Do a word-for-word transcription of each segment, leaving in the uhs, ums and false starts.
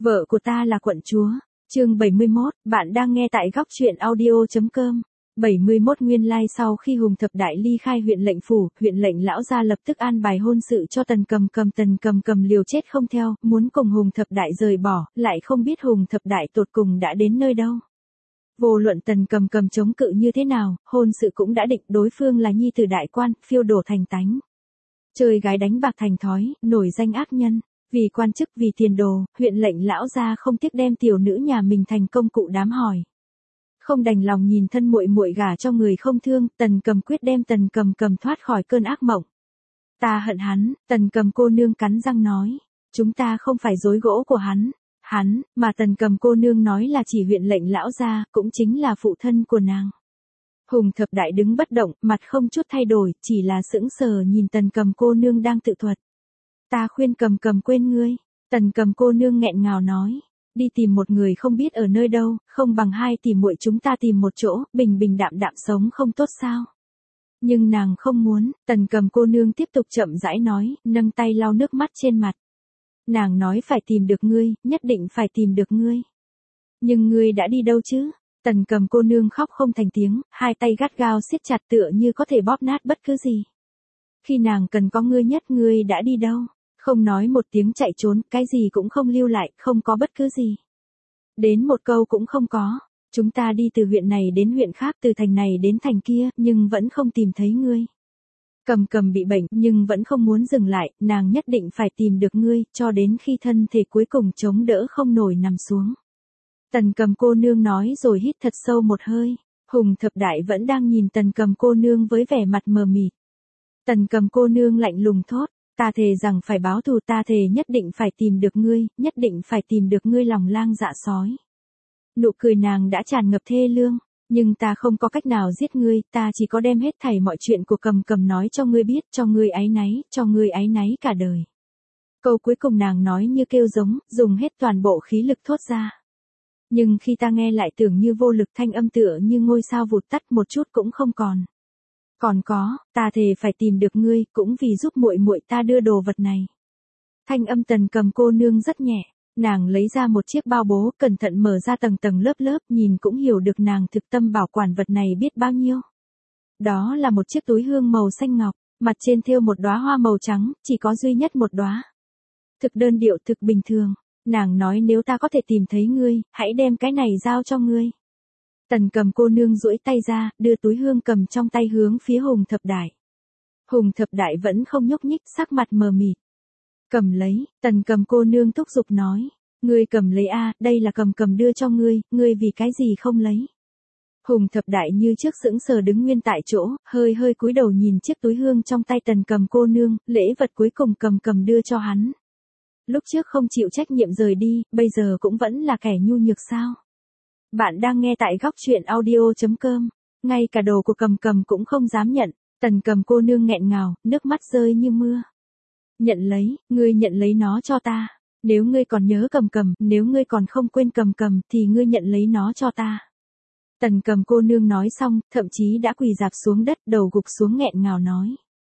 Vợ của ta là quận chúa. Chương bảy mươi mốt, bạn đang nghe tại góc truyện audio chấm com. bảy mươi mốt Nguyên lai sau khi Hùng Thập Đại ly khai huyện lệnh phủ, huyện lệnh lão gia lập tức an bài hôn sự cho Tần Cầm Cầm. Tần Cầm Cầm liều chết không theo, muốn cùng Hùng Thập Đại rời bỏ, lại không biết Hùng Thập Đại tột cùng đã đến nơi đâu. Vô luận Tần Cầm Cầm chống cự như thế nào, hôn sự cũng đã định, đối phương là nhi tử đại quan, phiêu đổ thành tánh. Chơi gái đánh bạc thành thói, nổi danh ác nhân. Vì quan chức, vì tiền đồ, huyện lệnh lão gia không tiếc đem tiểu nữ nhà mình thành công cụ đám hỏi. Không đành lòng nhìn thân muội muội gả cho người không thương, Tần Cầm quyết đem Tần Cầm Cầm thoát khỏi cơn ác mộng. Ta hận hắn, Tần Cầm cô nương cắn răng nói. Chúng ta không phải dối gỗ của hắn. Hắn, mà Tần Cầm cô nương nói là chỉ huyện lệnh lão gia, cũng chính là phụ thân của nàng. Hùng Thập Đại đứng bất động, mặt không chút thay đổi, chỉ là sững sờ nhìn Tần Cầm cô nương đang tự thuật. Ta khuyên Cầm Cầm quên ngươi. Tần Cầm cô nương nghẹn ngào nói. Đi tìm một người không biết ở nơi đâu, không bằng hai tỷ muội chúng ta tìm một chỗ, bình bình đạm đạm sống không tốt sao. Nhưng nàng không muốn, Tần Cầm cô nương tiếp tục chậm rãi nói, nâng tay lau nước mắt trên mặt. Nàng nói phải tìm được ngươi, nhất định phải tìm được ngươi. Nhưng ngươi đã đi đâu chứ? Tần Cầm cô nương khóc không thành tiếng, hai tay gắt gao siết chặt tựa như có thể bóp nát bất cứ gì. Khi nàng cần có ngươi nhất, ngươi đã đi đâu? Không nói một tiếng chạy trốn, cái gì cũng không lưu lại, không có bất cứ gì. Đến một câu cũng không có. Chúng ta đi từ huyện này đến huyện khác, từ thành này đến thành kia, nhưng vẫn không tìm thấy ngươi. Cầm Cầm bị bệnh, nhưng vẫn không muốn dừng lại, nàng nhất định phải tìm được ngươi, cho đến khi thân thể cuối cùng chống đỡ không nổi nằm xuống. Tần Cầm cô nương nói rồi hít thật sâu một hơi. Hùng Thập Đại vẫn đang nhìn Tần Cầm cô nương với vẻ mặt mờ mịt. Tần Cầm cô nương lạnh lùng thốt. Ta thề rằng phải báo thù, ta thề nhất định phải tìm được ngươi, nhất định phải tìm được ngươi lòng lang dạ sói. Nụ cười nàng đã tràn ngập thê lương, nhưng ta không có cách nào giết ngươi, ta chỉ có đem hết thảy mọi chuyện của Cầm Cầm nói cho ngươi biết, cho ngươi áy náy, cho ngươi áy náy cả đời. Câu cuối cùng nàng nói như kêu giống, dùng hết toàn bộ khí lực thốt ra. Nhưng khi ta nghe lại tưởng như vô lực, thanh âm tựa như ngôi sao vụt tắt, một chút cũng không còn. Còn có, ta thề phải tìm được ngươi, cũng vì giúp muội muội ta đưa đồ vật này. Thanh âm Tần Cầm cô nương rất nhẹ, nàng lấy ra một chiếc bao bố, cẩn thận mở ra tầng tầng lớp lớp, nhìn cũng hiểu được nàng thực tâm bảo quản vật này biết bao nhiêu. Đó là một chiếc túi hương màu xanh ngọc, mặt trên thêu một đóa hoa màu trắng, chỉ có duy nhất một đóa. Thực đơn điệu, thực bình thường. Nàng nói nếu ta có thể tìm thấy ngươi, hãy đem cái này giao cho ngươi. Tần Cầm cô nương duỗi tay ra, đưa túi hương cầm trong tay hướng phía Hùng Thập Đại. Hùng Thập Đại vẫn không nhúc nhích, sắc mặt mờ mịt. Cầm lấy, Tần Cầm cô nương thúc giục nói. Ngươi cầm lấy a, đây là Cầm Cầm đưa cho ngươi, ngươi vì cái gì không lấy? Hùng Thập Đại như trước sững sờ đứng nguyên tại chỗ, hơi hơi cúi đầu nhìn chiếc túi hương trong tay Tần Cầm cô nương, lễ vật cuối cùng Cầm Cầm đưa cho hắn. Lúc trước không chịu trách nhiệm rời đi, bây giờ cũng vẫn là kẻ nhu nhược sao? Bạn đang nghe tại góc truyện audio chấm com. Ngay cả đồ của Cầm Cầm cũng không dám nhận. Tần Cầm cô nương nghẹn ngào, nước mắt rơi như mưa. Nhận lấy, ngươi nhận lấy nó cho ta. Nếu ngươi còn nhớ Cầm Cầm, nếu ngươi còn không quên Cầm Cầm, thì ngươi nhận lấy nó cho ta. Tần Cầm cô nương nói xong, thậm chí đã quỳ rạp xuống đất, đầu gục xuống nghẹn ngào nói.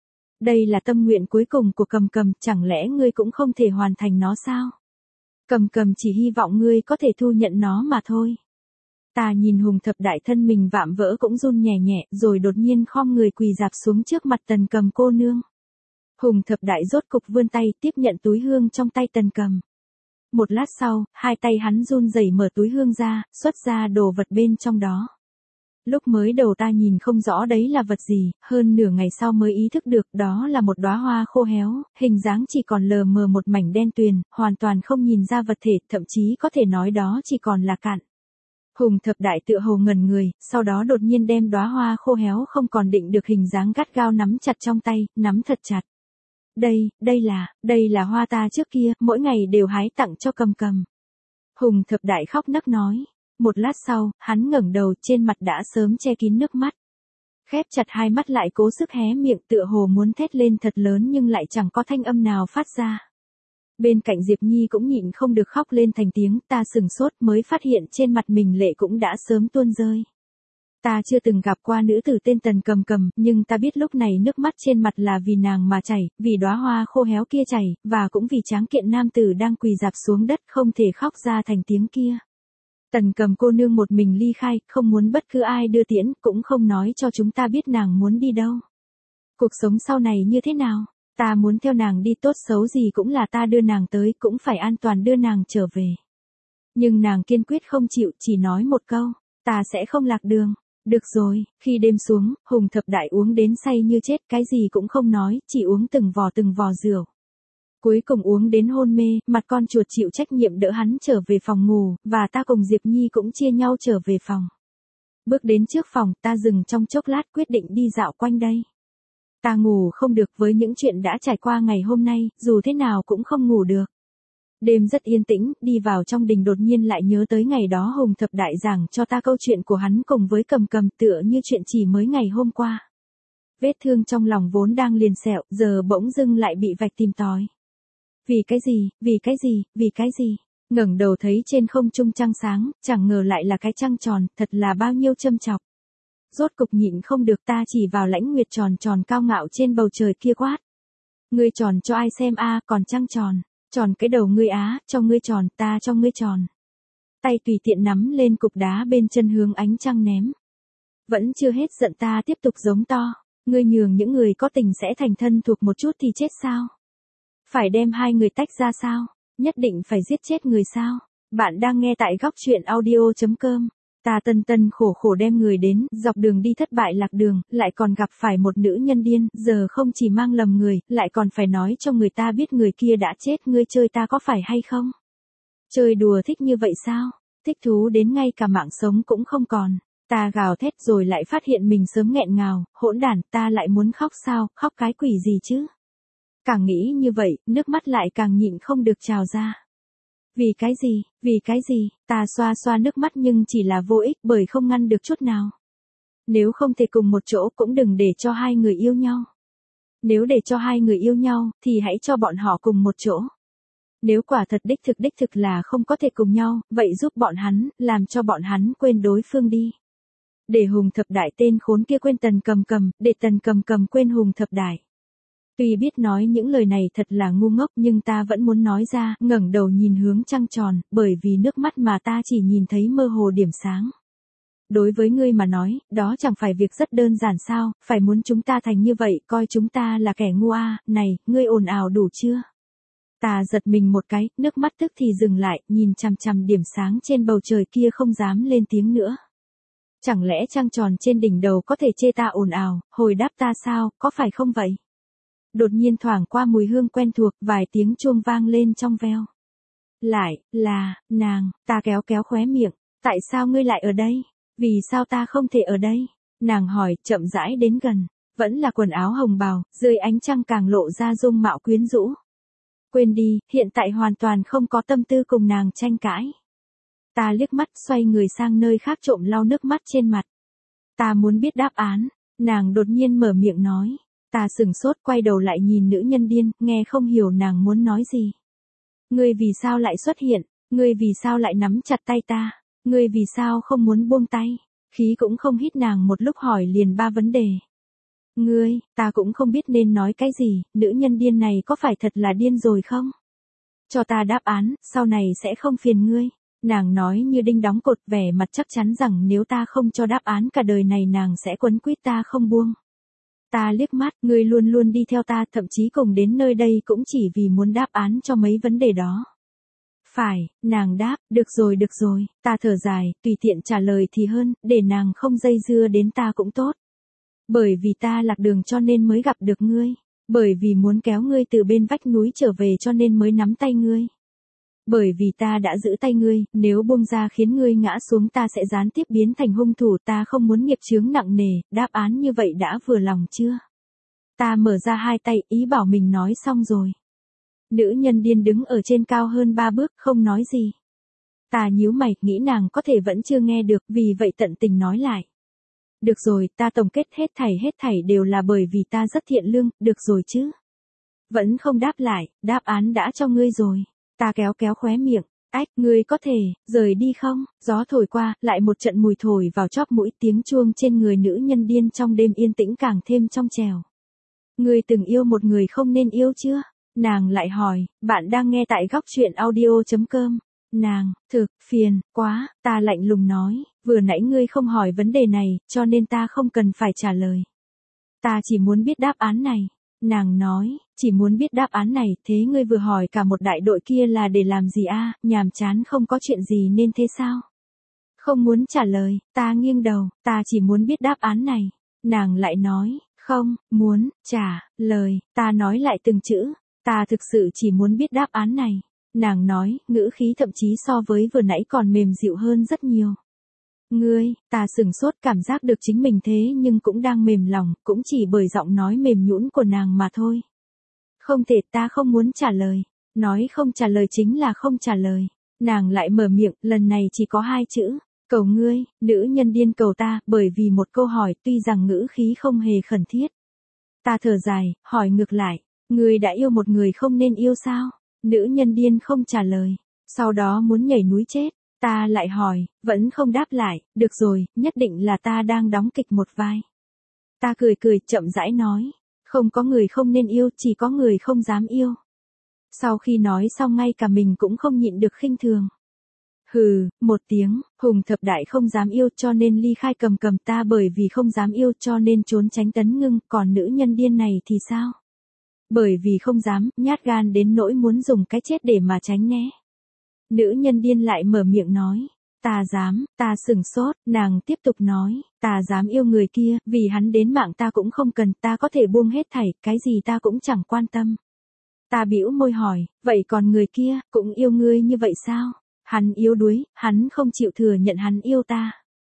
Đây là tâm nguyện cuối cùng của Cầm Cầm, chẳng lẽ ngươi cũng không thể hoàn thành nó sao? Cầm Cầm chỉ hy vọng ngươi có thể thu nhận nó mà thôi. Ta nhìn Hùng Thập Đại thân mình vạm vỡ cũng run nhẹ nhẹ, rồi đột nhiên khom người quỳ rạp xuống trước mặt Tần Cầm cô nương. Hùng Thập Đại rốt cục vươn tay tiếp nhận túi hương trong tay Tần Cầm. Một lát sau, hai tay hắn run rẩy mở túi hương ra, xuất ra đồ vật bên trong đó. Lúc mới đầu ta nhìn không rõ đấy là vật gì, hơn nửa ngày sau mới ý thức được đó là một đóa hoa khô héo, hình dáng chỉ còn lờ mờ một mảnh đen tuyền, hoàn toàn không nhìn ra vật thể, thậm chí có thể nói đó chỉ còn là cạn. Hùng Thập Đại tựa hồ ngẩn người, sau đó đột nhiên đem đóa hoa khô héo không còn định được hình dáng gắt gao nắm chặt trong tay, nắm thật chặt. Đây, đây là, đây là hoa ta trước kia, mỗi ngày đều hái tặng cho Cầm Cầm. Hùng Thập Đại khóc nấc nói. Một lát sau, hắn ngẩng đầu, trên mặt đã sớm che kín nước mắt. Khép chặt hai mắt lại cố sức hé miệng tựa hồ muốn thét lên thật lớn nhưng lại chẳng có thanh âm nào phát ra. Bên cạnh Diệp Nhi cũng nhịn không được khóc lên thành tiếng, ta sừng sốt mới phát hiện trên mặt mình lệ cũng đã sớm tuôn rơi. Ta chưa từng gặp qua nữ tử tên Tần Cầm Cầm, nhưng ta biết lúc này nước mắt trên mặt là vì nàng mà chảy, vì đóa hoa khô héo kia chảy, và cũng vì tráng kiện nam tử đang quỳ rạp xuống đất không thể khóc ra thành tiếng kia. Tần Cầm cô nương một mình ly khai, không muốn bất cứ ai đưa tiễn, cũng không nói cho chúng ta biết nàng muốn đi đâu. Cuộc sống sau này như thế nào? Ta muốn theo nàng đi, tốt xấu gì cũng là ta đưa nàng tới, cũng phải an toàn đưa nàng trở về. Nhưng nàng kiên quyết không chịu, chỉ nói một câu, ta sẽ không lạc đường. Được rồi, khi đêm xuống, Hùng Thập Đại uống đến say như chết, cái gì cũng không nói, chỉ uống từng vò từng vò rượu. Cuối cùng uống đến hôn mê, mặt con chuột chịu trách nhiệm đỡ hắn trở về phòng ngủ, và ta cùng Diệp Nhi cũng chia nhau trở về phòng. Bước đến trước phòng, ta dừng trong chốc lát quyết định đi dạo quanh đây. Ta ngủ không được với những chuyện đã trải qua ngày hôm nay, dù thế nào cũng không ngủ được. Đêm rất yên tĩnh, đi vào trong đình đột nhiên lại nhớ tới ngày đó Hùng Thập Đại giảng cho ta câu chuyện của hắn cùng với Cầm Cầm, tựa như chuyện chỉ mới ngày hôm qua. Vết thương trong lòng vốn đang liền sẹo, giờ bỗng dưng lại bị vạch tìm tòi. Vì cái gì, vì cái gì, vì cái gì? Ngẩng đầu thấy trên không trung trăng sáng, chẳng ngờ lại là cái trăng tròn, thật là bao nhiêu châm chọc. Rốt cục nhịn không được, ta chỉ vào lãnh nguyệt tròn tròn cao ngạo trên bầu trời kia quát. Ngươi tròn cho ai xem a, còn trăng tròn. Tròn cái đầu ngươi á, cho ngươi tròn, ta cho ngươi tròn. Tay tùy tiện nắm lên cục đá bên chân hướng ánh trăng ném. Vẫn chưa hết giận, ta tiếp tục giống to. Ngươi nhường những người có tình sẽ thành thân thuộc một chút thì chết sao? Phải đem hai người tách ra sao? Nhất định phải giết chết người sao? Bạn đang nghe tại góc truyện audio chấm com. Ta tân tân khổ khổ đem người đến, dọc đường đi thất bại lạc đường, lại còn gặp phải một nữ nhân điên, giờ không chỉ mang lầm người, lại còn phải nói cho người ta biết người kia đã chết, ngươi chơi ta có phải hay không? Chơi đùa thích như vậy sao? Thích thú đến ngay cả mạng sống cũng không còn. Ta gào thét rồi lại phát hiện mình sớm nghẹn ngào, hỗn đản, ta lại muốn khóc sao, khóc cái quỷ gì chứ? Càng nghĩ như vậy, nước mắt lại càng nhịn không được trào ra. Vì cái gì, vì cái gì, ta xoa xoa nước mắt nhưng chỉ là vô ích bởi không ngăn được chút nào. Nếu không thể cùng một chỗ cũng đừng để cho hai người yêu nhau. Nếu để cho hai người yêu nhau, thì hãy cho bọn họ cùng một chỗ. Nếu quả thật đích thực đích thực là không có thể cùng nhau, vậy giúp bọn hắn, làm cho bọn hắn quên đối phương đi. Để Hùng Thập Đại tên khốn kia quên Tần Cầm Cầm, để Tần Cầm Cầm quên Hùng Thập Đại. Tuy biết nói những lời này thật là ngu ngốc nhưng ta vẫn muốn nói ra, ngẩng đầu nhìn hướng trăng tròn, bởi vì nước mắt mà ta chỉ nhìn thấy mơ hồ điểm sáng. Đối với ngươi mà nói, đó chẳng phải việc rất đơn giản sao, phải muốn chúng ta thành như vậy, coi chúng ta là kẻ ngu à, này, ngươi ồn ào đủ chưa? Ta giật mình một cái, nước mắt tức thì dừng lại, nhìn chằm chằm điểm sáng trên bầu trời kia không dám lên tiếng nữa. Chẳng lẽ trăng tròn trên đỉnh đầu có thể chê ta ồn ào, hồi đáp ta sao, có phải không vậy? Đột nhiên thoảng qua mùi hương quen thuộc, vài tiếng chuông vang lên trong veo. Lại, là, nàng, ta kéo kéo khóe miệng, tại sao ngươi lại ở đây? Vì sao ta không thể ở đây? Nàng hỏi, chậm rãi đến gần, vẫn là quần áo hồng bào, dưới ánh trăng càng lộ ra dung mạo quyến rũ. Quên đi, hiện tại hoàn toàn không có tâm tư cùng nàng tranh cãi. Ta liếc mắt xoay người sang nơi khác trộm lau nước mắt trên mặt. Ta muốn biết đáp án, nàng đột nhiên mở miệng nói. Ta sừng sốt quay đầu lại nhìn nữ nhân điên, nghe không hiểu nàng muốn nói gì. Ngươi vì sao lại xuất hiện, ngươi vì sao lại nắm chặt tay ta, ngươi vì sao không muốn buông tay, khí cũng không hít nàng một lúc hỏi liền ba vấn đề. Ngươi, ta cũng không biết nên nói cái gì, nữ nhân điên này có phải thật là điên rồi không? Cho ta đáp án, sau này sẽ không phiền ngươi. Nàng nói như đinh đóng cột, vẻ mặt chắc chắn rằng nếu ta không cho đáp án cả đời này nàng sẽ quấn quýt ta không buông. Ta liếc mắt, ngươi luôn luôn đi theo ta, thậm chí cùng đến nơi đây cũng chỉ vì muốn đáp án cho mấy vấn đề đó. Phải, nàng đáp, được rồi được rồi, ta thở dài, tùy tiện trả lời thì hơn, để nàng không dây dưa đến ta cũng tốt. Bởi vì ta lạc đường cho nên mới gặp được ngươi, bởi vì muốn kéo ngươi từ bên vách núi trở về cho nên mới nắm tay ngươi. Bởi vì ta đã giữ tay ngươi, nếu buông ra khiến ngươi ngã xuống ta sẽ gián tiếp biến thành hung thủ, ta không muốn nghiệp chướng nặng nề, đáp án như vậy đã vừa lòng chưa? Ta mở ra hai tay, ý bảo mình nói xong rồi. Nữ nhân điên đứng ở trên cao hơn ba bước, không nói gì. Ta nhíu mày, nghĩ nàng có thể vẫn chưa nghe được, vì vậy tận tình nói lại. Được rồi, ta tổng kết hết thảy hết thảy đều là bởi vì ta rất thiện lương, được rồi chứ? Vẫn không đáp lại, đáp án đã cho ngươi rồi. Ta kéo kéo khóe miệng, Ách, ngươi có thể, rời đi không? Gió thổi qua, lại một trận mùi thổi vào chóp mũi, tiếng chuông trên người nữ nhân điên trong đêm yên tĩnh càng thêm trong trẻo. Ngươi từng yêu một người không nên yêu chưa? Nàng lại hỏi, bạn đang nghe tại góc truyện audio chấm com. Nàng, thực, phiền, quá, ta lạnh lùng nói, vừa nãy ngươi không hỏi vấn đề này, cho nên ta không cần phải trả lời. Ta chỉ muốn biết đáp án này. Nàng nói, chỉ muốn biết đáp án này, thế ngươi vừa hỏi cả một đại đội kia là để làm gì a? Nhàm chán không có chuyện gì nên thế sao? Không muốn trả lời, ta nghiêng đầu, ta chỉ muốn biết đáp án này. Nàng lại nói, không, muốn, trả, lời, ta nói lại từng chữ, ta thực sự chỉ muốn biết đáp án này. Nàng nói, ngữ khí thậm chí so với vừa nãy còn mềm dịu hơn rất nhiều. Ngươi, ta sửng sốt cảm giác được chính mình thế nhưng cũng đang mềm lòng, cũng chỉ bởi giọng nói mềm nhũn của nàng mà thôi. Không thể, ta không muốn trả lời. Nói không trả lời chính là không trả lời. Nàng lại mở miệng, lần này chỉ có hai chữ. Cầu ngươi, nữ nhân điên cầu ta, bởi vì một câu hỏi tuy rằng ngữ khí không hề khẩn thiết. Ta thở dài, hỏi ngược lại, ngươi đã yêu một người không nên yêu sao? Nữ nhân điên không trả lời. Sau đó muốn nhảy núi chết. Ta lại hỏi, vẫn không đáp lại, được rồi, nhất định là ta đang đóng kịch một vai. Ta cười cười, chậm rãi nói, không có người không nên yêu, chỉ có người không dám yêu. Sau khi nói xong ngay cả mình cũng không nhịn được khinh thường. Hừ, một tiếng, Hùng Thập Đại không dám yêu cho nên ly khai Cầm Cầm, ta bởi vì không dám yêu cho nên trốn tránh Tấn Ngưng, còn nữ nhân điên này thì sao? Bởi vì không dám, nhát gan đến nỗi muốn dùng cái chết để mà tránh né. Nữ nhân điên lại mở miệng nói, ta dám, ta sửng sốt, nàng tiếp tục nói, ta dám yêu người kia, vì hắn đến mạng ta cũng không cần, ta có thể buông hết thảy, cái gì ta cũng chẳng quan tâm. Ta bĩu môi hỏi, vậy còn người kia, cũng yêu ngươi như vậy sao? Hắn yếu đuối, hắn không chịu thừa nhận hắn yêu ta.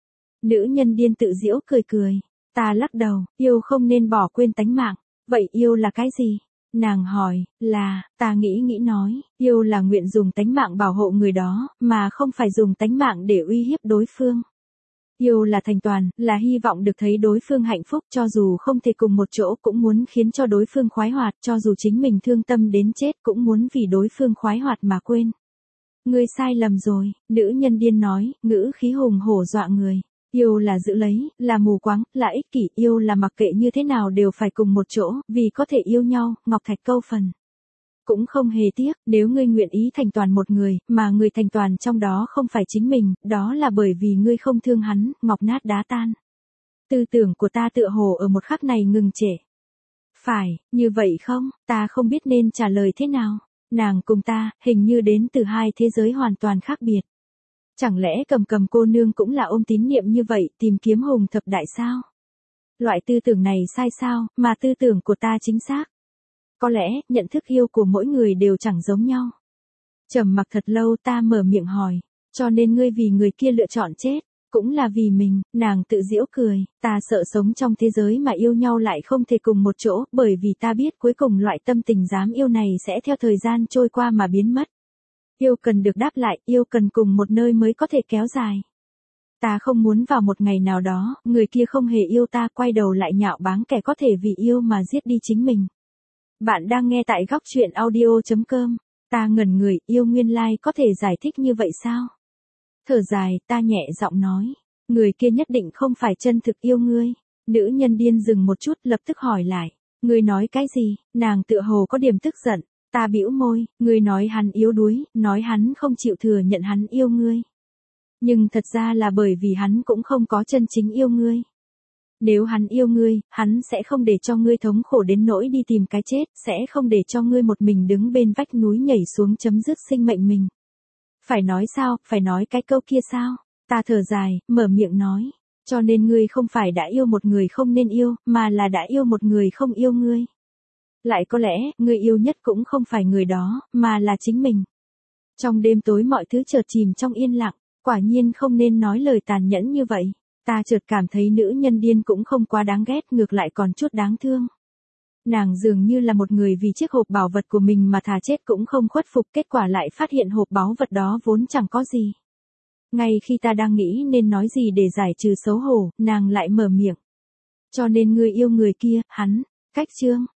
Nữ nhân điên tự giễu cười cười, ta lắc đầu, yêu không nên bỏ quên tánh mạng, vậy yêu là cái gì? Nàng hỏi, là, ta nghĩ nghĩ nói, yêu là nguyện dùng tánh mạng bảo hộ người đó, mà không phải dùng tánh mạng để uy hiếp đối phương. Yêu là thành toàn, là hy vọng được thấy đối phương hạnh phúc, cho dù không thể cùng một chỗ cũng muốn khiến cho đối phương khoái hoạt, cho dù chính mình thương tâm đến chết cũng muốn vì đối phương khoái hoạt mà quên. Ngươi sai lầm rồi, nữ nhân điên nói, ngữ khí hùng hổ dọa người. Yêu là giữ lấy, là mù quáng, là ích kỷ, yêu là mặc kệ như thế nào đều phải cùng một chỗ, vì có thể yêu nhau, Ngọc Thạch câu phần. Cũng không hề tiếc, nếu ngươi nguyện ý thành toàn một người, mà người thành toàn trong đó không phải chính mình, đó là bởi vì ngươi không thương hắn, ngọc nát đá tan. Tư tưởng của ta tựa hồ ở một khắc này ngừng trệ. Phải, như vậy không, ta không biết nên trả lời thế nào. Nàng cùng ta, hình như đến từ hai thế giới hoàn toàn khác biệt. Chẳng lẽ Cầm Cầm cô nương cũng là ôm tín niệm như vậy, tìm kiếm Hùng Thập Đại sao? Loại tư tưởng này sai sao, mà tư tưởng của ta chính xác? Có lẽ, nhận thức yêu của mỗi người đều chẳng giống nhau. Trầm mặc thật lâu ta mở miệng hỏi, cho nên ngươi vì người kia lựa chọn chết, cũng là vì mình, nàng tự giễu cười, ta sợ sống trong thế giới mà yêu nhau lại không thể cùng một chỗ, bởi vì ta biết cuối cùng loại tâm tình dám yêu này sẽ theo thời gian trôi qua mà biến mất. Yêu cần được đáp lại, yêu cần cùng một nơi mới có thể kéo dài. Ta không muốn vào một ngày nào đó, người kia không hề yêu ta, quay đầu lại nhạo báng kẻ có thể vì yêu mà giết đi chính mình. Bạn đang nghe tại góc truyện audio chấm com. Ta ngẩn người, yêu nguyên lai like có thể giải thích như vậy sao? Thở dài, ta nhẹ giọng nói, người kia nhất định không phải chân thực yêu ngươi. Nữ nhân điên dừng một chút, lập tức hỏi lại, ngươi nói cái gì? Nàng tựa hồ có điểm tức giận. Ta bĩu môi, ngươi nói hắn yếu đuối, nói hắn không chịu thừa nhận hắn yêu ngươi. Nhưng thật ra là bởi vì hắn cũng không có chân chính yêu ngươi. Nếu hắn yêu ngươi, hắn sẽ không để cho ngươi thống khổ đến nỗi đi tìm cái chết, sẽ không để cho ngươi một mình đứng bên vách núi nhảy xuống chấm dứt sinh mệnh mình. Phải nói sao, phải nói cái câu kia sao? Ta thở dài, mở miệng nói. Cho nên ngươi không phải đã yêu một người không nên yêu, mà là đã yêu một người không yêu ngươi. Lại có lẽ, người yêu nhất cũng không phải người đó, mà là chính mình. Trong đêm tối mọi thứ chợt chìm trong yên lặng, quả nhiên không nên nói lời tàn nhẫn như vậy. Ta chợt cảm thấy nữ nhân điên cũng không quá đáng ghét, ngược lại còn chút đáng thương. Nàng dường như là một người vì chiếc hộp bảo vật của mình mà thà chết cũng không khuất phục, kết quả lại phát hiện hộp báu vật đó vốn chẳng có gì. Ngay khi ta đang nghĩ nên nói gì để giải trừ xấu hổ, nàng lại mở miệng. Cho nên ngươi yêu người kia, hắn, cách chương.